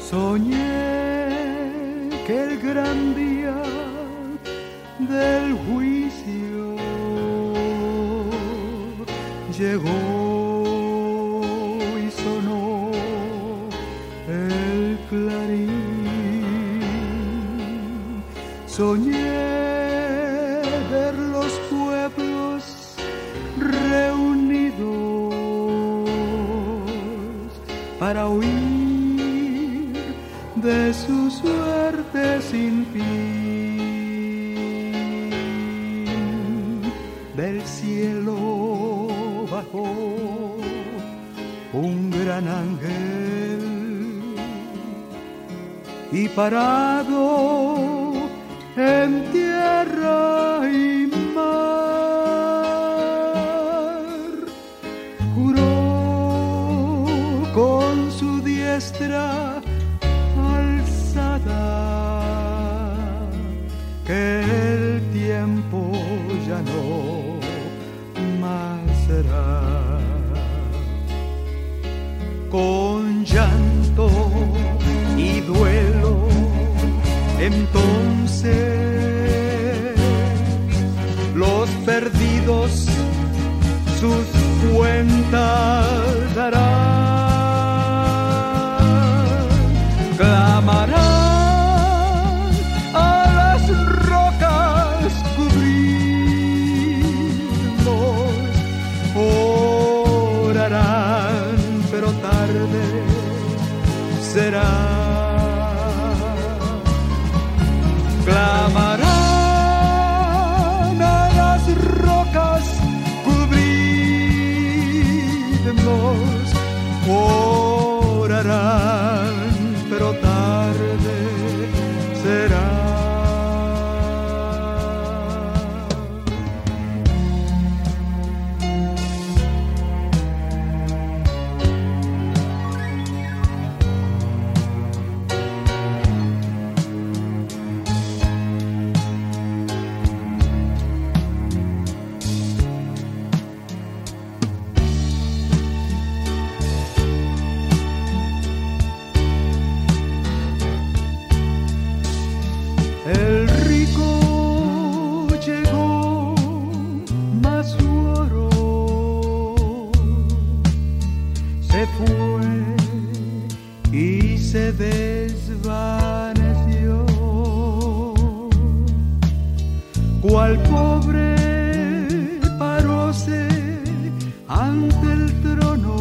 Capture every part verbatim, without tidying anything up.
Soñé que el gran día del juicio llegó y sonó el clarín. Soñé ver los pueblos reunidos para huir de su suerte sin fin. Del cielo bajó un gran ángel y parado en tierra y mar juró con su diestra que el tiempo ya no más será. Con llanto y duelo entonces los perdidos sus cuentas darán, clamarán será. Clamarán a las rocas, cubridnos, orarán, pero tarde será. El rico llegó, mas su oro se fue y se desvaneció. Cual pobre paróse ante el trono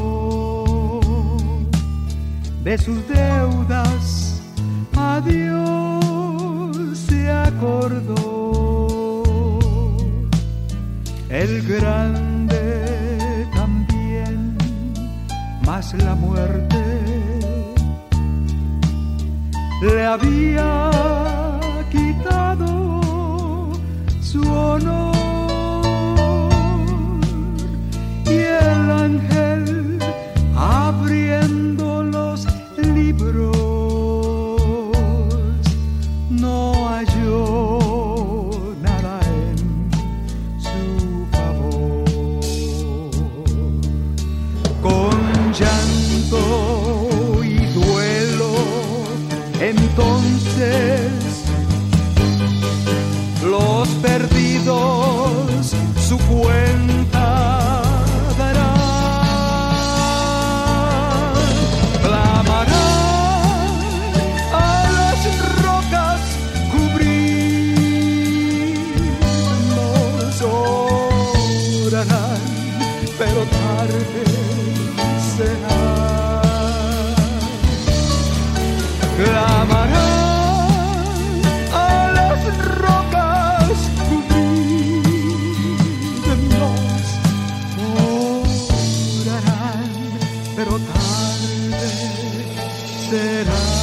de sus deudas, adiós acordó. El grande también, mas la muerte le había quitado su honor y el ángel abriendo los libros no halló nada en su favor. Con llanto y duelo entonces los perdidos su cuenta darán, clamarán a las rocas, cubrirnos, orarán, pero tarde será. Clamarán a las rocas, cubrirnos, orarán, pero tarde será.